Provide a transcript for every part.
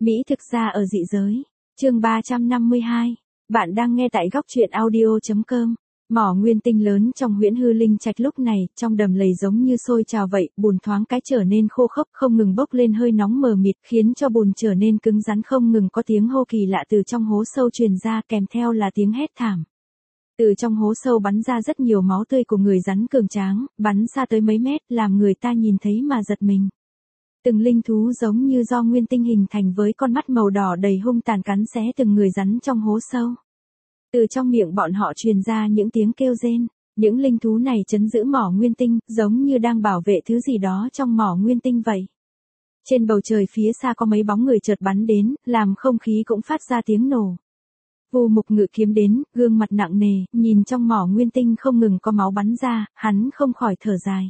Mỹ thực ra ở dị giới. Chương 352. Bạn đang nghe tại góc truyện audio.com. Mỏ nguyên tinh lớn trong Huyễn Hư Linh Trạch lúc này, trong đầm lầy giống như sôi trào vậy, bùn thoáng cái trở nên khô khốc, không ngừng bốc lên hơi nóng mờ mịt, khiến cho bùn trở nên cứng rắn, không ngừng có tiếng hô kỳ lạ từ trong hố sâu truyền ra, kèm theo là tiếng hét thảm. Từ trong hố sâu bắn ra rất nhiều máu tươi của người rắn cường tráng, bắn xa tới mấy mét, làm người ta nhìn thấy mà giật mình. Từng linh thú giống như do nguyên tinh hình thành với con mắt màu đỏ đầy hung tàn cắn xé từng người rắn trong hố sâu. Từ trong miệng bọn họ truyền ra những tiếng kêu rên, những linh thú này trấn giữ mỏ nguyên tinh, giống như đang bảo vệ thứ gì đó trong mỏ nguyên tinh vậy. Trên bầu trời phía xa có mấy bóng người chợt bắn đến, làm không khí cũng phát ra tiếng nổ. Vu Mục ngự kiếm đến, gương mặt nặng nề, nhìn trong mỏ nguyên tinh không ngừng có máu bắn ra, hắn không khỏi thở dài.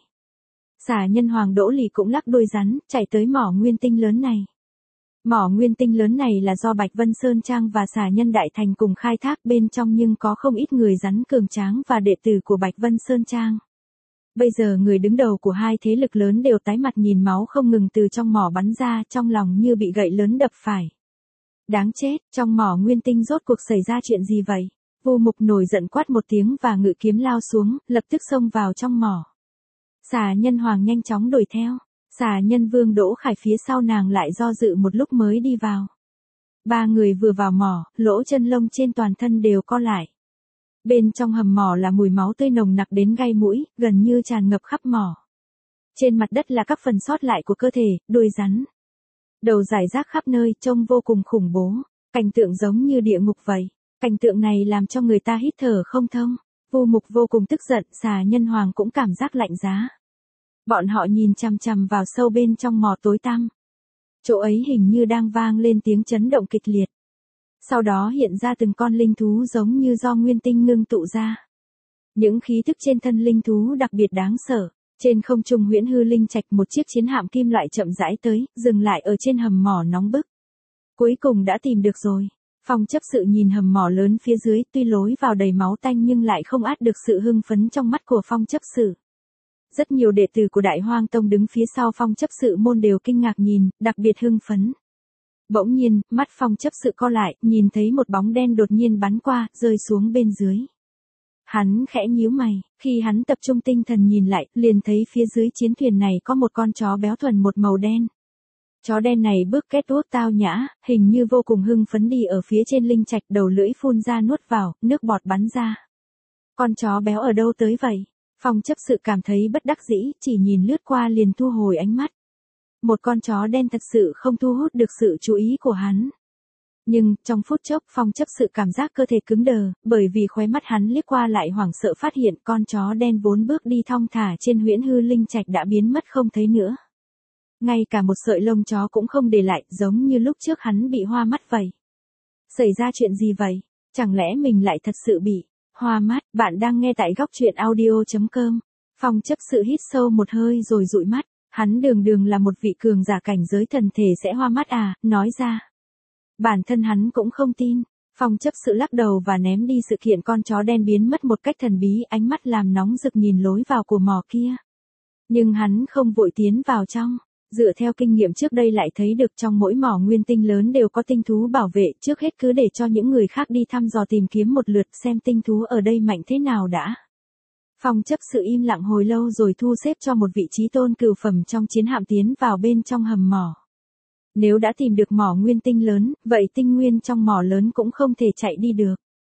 Xà nhân Hoàng Đỗ Lì cũng lắc đuôi rắn, chạy tới mỏ nguyên tinh lớn này. Mỏ nguyên tinh lớn này là do Bạch Vân Sơn Trang và xà nhân Đại Thành cùng khai thác, bên trong nhưng có không ít người rắn cường tráng và đệ tử của Bạch Vân Sơn Trang. Bây giờ người đứng đầu của hai thế lực lớn đều tái mặt nhìn máu không ngừng từ trong mỏ bắn ra, trong lòng như bị gậy lớn đập phải. Đáng chết, trong mỏ nguyên tinh rốt cuộc xảy ra chuyện gì vậy? Vu Mục nổi giận quát một tiếng và ngự kiếm lao xuống, lập tức xông vào trong mỏ. Xà nhân Hoàng nhanh chóng đuổi theo. Xà nhân Vương Đỗ Khải phía sau nàng lại do dự một lúc mới đi vào. Ba người vừa vào mỏ, lỗ chân lông trên toàn thân đều co lại. Bên trong hầm mỏ là mùi máu tươi nồng nặc đến gai mũi, gần như tràn ngập khắp mỏ. Trên mặt đất là các phần sót lại của cơ thể, đuôi rắn. Đầu rải rác khắp nơi, trông vô cùng khủng bố. Cảnh tượng giống như địa ngục vậy. Cảnh tượng này làm cho người ta hít thở không thông. Vu Mục vô cùng tức giận, xà nhân Hoàng cũng cảm giác lạnh giá. Bọn họ nhìn chằm chằm vào sâu bên trong mỏ tối tăm. Chỗ ấy hình như đang vang lên tiếng chấn động kịch liệt. Sau đó hiện ra từng con linh thú giống như do nguyên tinh ngưng tụ ra. Những khí thức trên thân linh thú đặc biệt đáng sợ. Trên không trung Huyễn Hư Linh Trạch, một chiếc chiến hạm kim loại chậm rãi tới, dừng lại ở trên hầm mỏ nóng bức. Cuối cùng đã tìm được rồi. Phong chấp sự nhìn hầm mỏ lớn phía dưới, tuy lối vào đầy máu tanh nhưng lại không át được sự hưng phấn trong mắt của Phong chấp sự. Rất nhiều đệ tử của Đại Hoang Tông đứng phía sau Phong chấp sự môn đều kinh ngạc nhìn, đặc biệt hưng phấn. Bỗng nhiên, mắt Phong chấp sự co lại, nhìn thấy một bóng đen đột nhiên bắn qua, rơi xuống bên dưới. Hắn khẽ nhíu mày, khi hắn tập trung tinh thần nhìn lại, liền thấy phía dưới chiến thuyền này có một con chó béo thuần một màu đen. Chó đen này bước kết út tao nhã, hình như vô cùng hưng phấn đi ở phía trên linh trạch, đầu lưỡi phun ra nuốt vào, nước bọt bắn ra. Con chó béo ở đâu tới vậy? Phong chấp sự cảm thấy bất đắc dĩ, chỉ nhìn lướt qua liền thu hồi ánh mắt. Một con chó đen thật sự không thu hút được sự chú ý của hắn. Nhưng, trong phút chốc Phong chấp sự cảm giác cơ thể cứng đờ, bởi vì khóe mắt hắn liếc qua lại hoảng sợ phát hiện con chó đen vốn bước đi thong thả trên Huyễn Hư Linh Trạch đã biến mất không thấy nữa. Ngay cả một sợi lông chó cũng không để lại, giống như lúc trước hắn bị hoa mắt vậy. Xảy ra chuyện gì vậy? Chẳng lẽ mình lại thật sự bị hoa mắt? Bạn đang nghe tại góc truyện audio.com. Phong chấp sự hít sâu một hơi rồi dụi mắt. Hắn đường là một vị cường giả cảnh giới thần thể sẽ hoa mắt à, nói ra. Bản thân hắn cũng không tin. Phong chấp sự lắc đầu và ném đi sự kiện con chó đen biến mất một cách thần bí, ánh mắt làm nóng rực nhìn lối vào của mỏ kia. Nhưng hắn không vội tiến vào trong. Dựa theo kinh nghiệm trước đây lại thấy được trong mỗi mỏ nguyên tinh lớn đều có tinh thú bảo vệ, trước hết cứ để cho những người khác đi thăm dò tìm kiếm một lượt xem tinh thú ở đây mạnh thế nào đã. Phong chấp sự im lặng hồi lâu rồi thu xếp cho một vị trí tôn cửu phẩm trong chiến hạm tiến vào bên trong hầm mỏ. Nếu đã tìm được mỏ nguyên tinh lớn, vậy tinh nguyên trong mỏ lớn cũng không thể chạy đi được.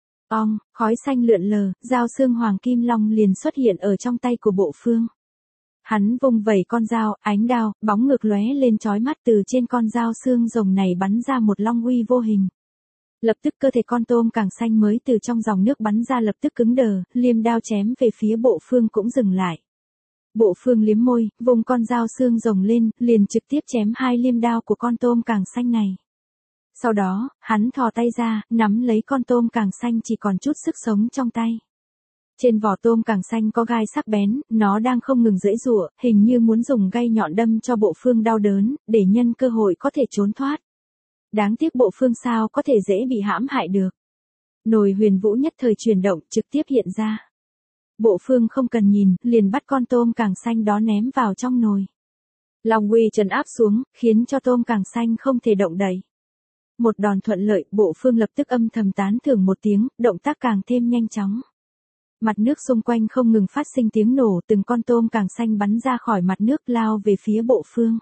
Khói xanh lượn lờ, dao xương hoàng kim long liền xuất hiện ở trong tay của Bộ Phương. Hắn vung vẩy con dao, ánh đao, bóng ngược lóe lên chói mắt, từ trên con dao xương rồng này bắn ra một long uy vô hình. Lập tức cơ thể con tôm càng xanh mới từ trong dòng nước bắn ra lập tức cứng đờ, liêm đao chém về phía Bộ Phương cũng dừng lại. Bộ Phương liếm môi, vùng con dao xương rồng lên, liền trực tiếp chém hai liêm đao của con tôm càng xanh này. Sau đó, hắn thò tay ra, nắm lấy con tôm càng xanh chỉ còn chút sức sống trong tay. Trên vỏ tôm càng xanh có gai sắc bén, nó đang không ngừng giãy giụa, hình như muốn dùng gai nhọn đâm cho Bộ Phương đau đớn, để nhân cơ hội có thể trốn thoát. Đáng tiếc Bộ Phương sao có thể dễ bị hãm hại được. Nồi huyền vũ nhất thời chuyển động, trực tiếp hiện ra. Bộ Phương không cần nhìn, liền bắt con tôm càng xanh đó ném vào trong nồi. Long uy trấn áp xuống, khiến cho tôm càng xanh không thể động đậy. Một đòn thuận lợi, Bộ Phương lập tức âm thầm tán thưởng một tiếng, động tác càng thêm nhanh chóng. Mặt nước xung quanh không ngừng phát sinh tiếng nổ, từng con tôm càng xanh bắn ra khỏi mặt nước lao về phía Bộ Phương.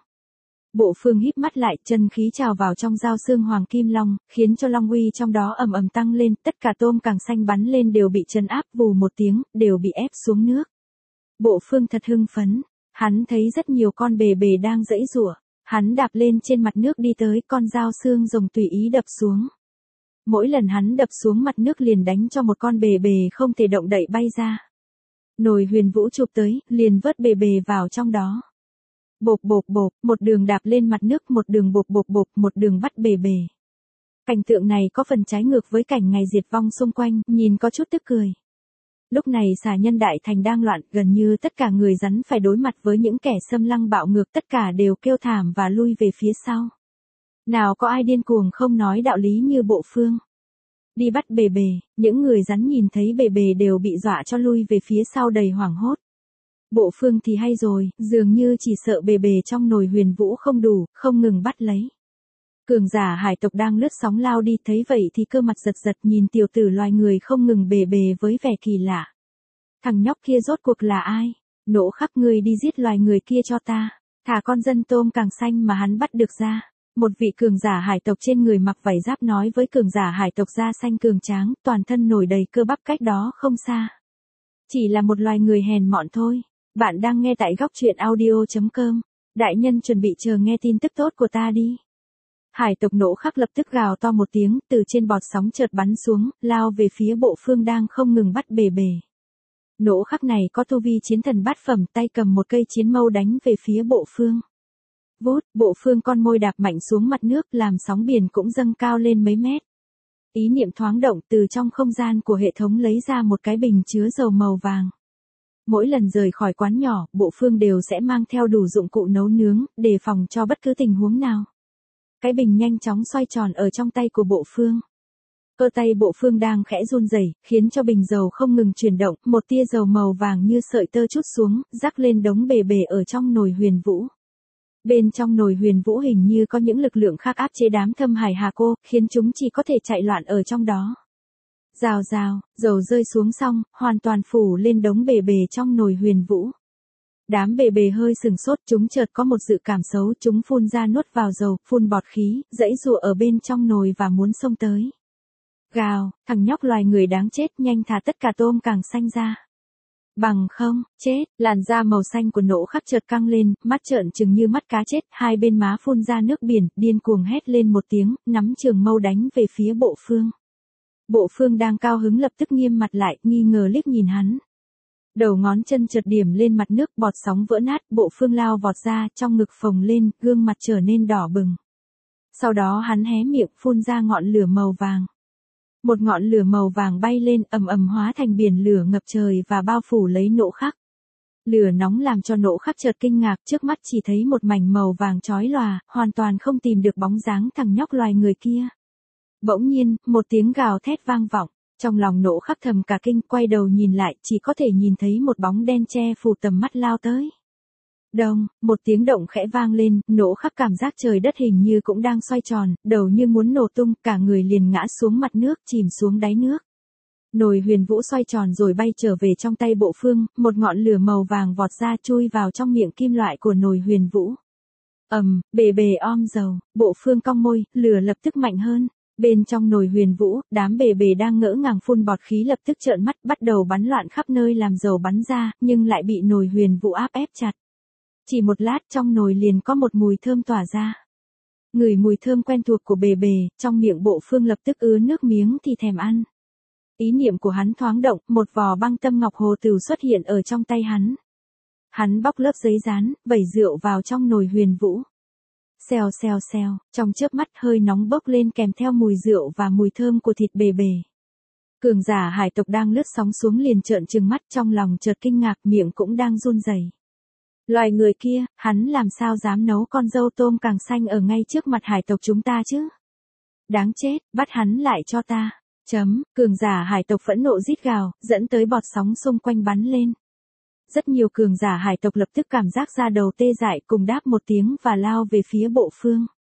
Bộ Phương híp mắt lại, chân khí trào vào trong dao xương hoàng kim long, khiến cho long uy trong đó ầm ầm tăng lên, tất cả tôm càng xanh bắn lên đều bị trấn áp, vù một tiếng, đều bị ép xuống nước. Bộ Phương thật hưng phấn, hắn thấy rất nhiều con bề bề đang giãy giụa, hắn đạp lên trên mặt nước đi tới, con dao xương rồng tùy ý đập xuống. Mỗi lần hắn đập xuống mặt nước liền đánh cho một con bề bề không thể động đậy bay ra. Nồi Huyền Vũ chụp tới, liền vớt bề bề vào trong đó. Bộp bộp bộp, một đường đạp lên mặt nước, một đường bộp bộp bộp, một đường bắt bề bề. Cảnh tượng này có phần trái ngược với cảnh ngày diệt vong xung quanh, nhìn có chút tức cười. Lúc này xà nhân đại thành đang loạn, gần như tất cả người rắn phải đối mặt với những kẻ xâm lăng bạo ngược, tất cả đều kêu thảm và lui về phía sau. Nào có ai điên cuồng không nói đạo lý như Bộ Phương. Đi bắt bề bề, những người rắn nhìn thấy bề bề đều bị dọa cho lui về phía sau đầy hoảng hốt. Bộ Phương thì hay rồi, dường như chỉ sợ bề bề trong nồi Huyền Vũ không đủ, không ngừng bắt lấy. Cường giả hải tộc đang lướt sóng lao đi, thấy vậy thì cơ mặt giật giật nhìn tiểu tử loài người không ngừng bề bề với vẻ kỳ lạ. Thằng nhóc kia rốt cuộc là ai? Nỗ Khắc, ngươi đi giết loài người kia cho ta, thả con dân tôm càng xanh mà hắn bắt được ra. Một vị cường giả hải tộc trên người mặc vảy giáp nói với cường giả hải tộc da xanh cường tráng, toàn thân nổi đầy cơ bắp cách đó không xa. Chỉ là một loài người hèn mọn thôi. Bạn đang nghe tại góc truyện audio.com. Đại nhân chuẩn bị chờ nghe tin tức tốt của ta đi. Hải tộc Nỗ Khắc lập tức gào to một tiếng, từ trên bọt sóng chợt bắn xuống, lao về phía Bộ Phương đang không ngừng bắt bề bề. Nỗ Khắc này có tu vi chiến thần bát phẩm, tay cầm một cây chiến mâu đánh về phía Bộ Phương. Vút, Bộ Phương con môi đạp mạnh xuống mặt nước, làm sóng biển cũng dâng cao lên mấy mét. Ý niệm thoáng động, từ trong không gian của hệ thống lấy ra một cái bình chứa dầu màu vàng. Mỗi lần rời khỏi quán nhỏ, Bộ Phương đều sẽ mang theo đủ dụng cụ nấu nướng, đề phòng cho bất cứ tình huống nào. Cái bình nhanh chóng xoay tròn ở trong tay của Bộ Phương. Cơ tay Bộ Phương đang khẽ run rẩy, khiến cho bình dầu không ngừng chuyển động, một tia dầu màu vàng như sợi tơ trút xuống, rắc lên đống bề bề ở trong nồi Huyền Vũ. Bên trong nồi Huyền Vũ hình như có những lực lượng khác áp chế đám Thâm Hải Hà Cô, khiến chúng chỉ có thể chạy loạn ở trong đó. Rào rào, dầu rơi xuống xong, hoàn toàn phủ lên đống bề bề trong nồi Huyền Vũ. Đám bề bề hơi sừng sốt, chúng chợt có một dự cảm xấu, chúng phun ra nuốt vào dầu, phun bọt khí, giãy giụa ở bên trong nồi và muốn xông tới. Gào, thằng nhóc loài người đáng chết, nhanh thả tất cả tôm càng xanh ra. Bằng không, chết, làn da màu xanh của Nỗ Khắc chợt căng lên, mắt trợn trừng như mắt cá chết, hai bên má phun ra nước biển, điên cuồng hét lên một tiếng, nắm trường mâu đánh về phía Bộ Phương. Bộ Phương đang cao hứng lập tức nghiêm mặt lại, nghi ngờ liếc nhìn hắn. Đầu ngón chân chợt điểm lên mặt nước, bọt sóng vỡ nát, Bộ Phương lao vọt ra, trong ngực phồng lên, gương mặt trở nên đỏ bừng. Sau đó hắn hé miệng, phun ra ngọn lửa màu vàng. Một ngọn lửa màu vàng bay lên, ầm ầm hóa thành biển lửa ngập trời và bao phủ lấy Nỗ Khắc. Lửa nóng làm cho Nỗ Khắc chợt kinh ngạc, trước mắt chỉ thấy một mảnh màu vàng chói lòa, hoàn toàn không tìm được bóng dáng thằng nhóc loài người kia. Bỗng nhiên, một tiếng gào thét vang vọng, trong lòng Nỗ Khắc thầm cả kinh, quay đầu nhìn lại, chỉ có thể nhìn thấy một bóng đen che phủ tầm mắt lao tới. Đông, một tiếng động khẽ vang lên, Nỗ Khắc cảm giác trời đất hình như cũng đang xoay tròn, đầu như muốn nổ tung, cả người liền ngã xuống mặt nước, chìm xuống đáy nước. Nồi Huyền Vũ xoay tròn rồi bay trở về trong tay Bộ Phương, một ngọn lửa màu vàng vọt ra chui vào trong miệng kim loại của nồi Huyền Vũ. Bề bề om dầu, Bộ Phương cong môi, lửa lập tức mạnh hơn. Bên trong nồi Huyền Vũ, đám bề bề đang ngỡ ngàng phun bọt khí lập tức trợn mắt, bắt đầu bắn loạn khắp nơi làm dầu bắn ra, nhưng lại bị nồi Huyền Vũ áp ép chặt. Chỉ một lát trong nồi liền có một mùi thơm tỏa ra. Ngửi mùi thơm quen thuộc của bề bề, trong miệng Bộ Phương lập tức ứa nước miếng thì thèm ăn. Ý niệm của hắn thoáng động, một vò băng tâm ngọc hồ tửu xuất hiện ở trong tay hắn. Hắn bóc lớp giấy dán, vẩy rượu vào trong nồi Huyền Vũ. Xèo xèo xèo, trong chớp mắt hơi nóng bốc lên kèm theo mùi rượu và mùi thơm của thịt bề bề. Cường giả hải tộc đang lướt sóng xuống liền trợn trừng mắt, trong lòng chợt kinh ngạc, miệng cũng đang run rẩy. Loài người kia, hắn làm sao dám nấu con dâu tôm càng xanh ở ngay trước mặt hải tộc chúng ta chứ? Đáng chết, bắt hắn lại cho ta. Cường giả hải tộc phẫn nộ rít gào, dẫn tới bọt sóng xung quanh bắn lên. Rất nhiều cường giả hải tộc lập tức cảm giác da đầu tê dại, cùng đáp một tiếng và lao về phía Bộ Phương.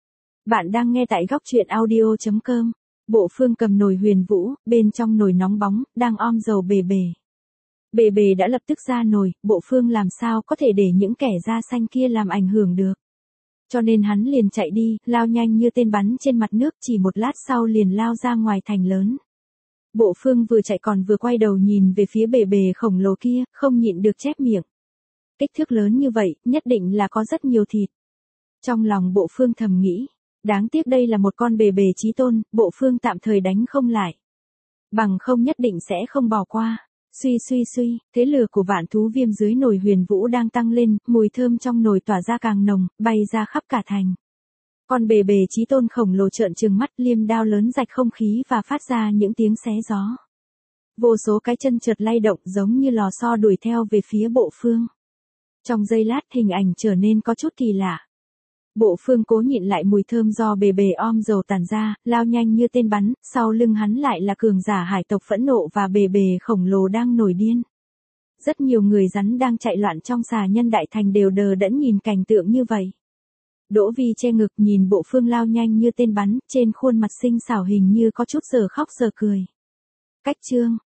Bạn đang nghe tại góc truyện audio.com. Bộ Phương cầm nồi huyền vũ, bên trong nồi nóng bóng, đang om dầu bề bề. Bề bề đã lập tức ra nồi, Bộ Phương làm sao có thể để những kẻ da xanh kia làm ảnh hưởng được. Cho nên hắn liền chạy đi, lao nhanh như tên bắn trên mặt nước, chỉ một lát sau liền lao ra ngoài thành lớn. Bộ Phương vừa chạy còn vừa quay đầu nhìn về phía bề bề khổng lồ kia, không nhịn được chép miệng. Kích thước lớn như vậy, nhất định là có rất nhiều thịt. Trong lòng Bộ Phương thầm nghĩ, đáng tiếc đây là một con bề bề chí tôn, Bộ Phương tạm thời đánh không lại. Bằng không nhất định sẽ không bỏ qua. Suy, thế lửa của vạn thú viêm dưới nồi huyền vũ đang tăng lên, mùi thơm trong nồi tỏa ra càng nồng, bay ra khắp cả thành. Con bề bề chí tôn khổng lồ trợn trừng mắt, liêm đao lớn rạch không khí và phát ra những tiếng xé gió. Vô số cái chân chợt lay động giống như lò xo đuổi theo về phía Bộ Phương. Trong giây lát hình ảnh trở nên có chút kỳ lạ. Bộ Phương cố nhịn lại mùi thơm do bề bề om dầu tàn ra, lao nhanh như tên bắn, sau lưng hắn lại là cường giả hải tộc phẫn nộ và bề bề khổng lồ đang nổi điên. Rất nhiều người rắn đang chạy loạn trong xà nhân đại thành đều đờ đẫn nhìn cảnh tượng như vậy. Đỗ Vi che ngực nhìn Bộ Phương lao nhanh như tên bắn, trên khuôn mặt xinh xảo hình như có chút giờ khóc giờ cười. Cách chương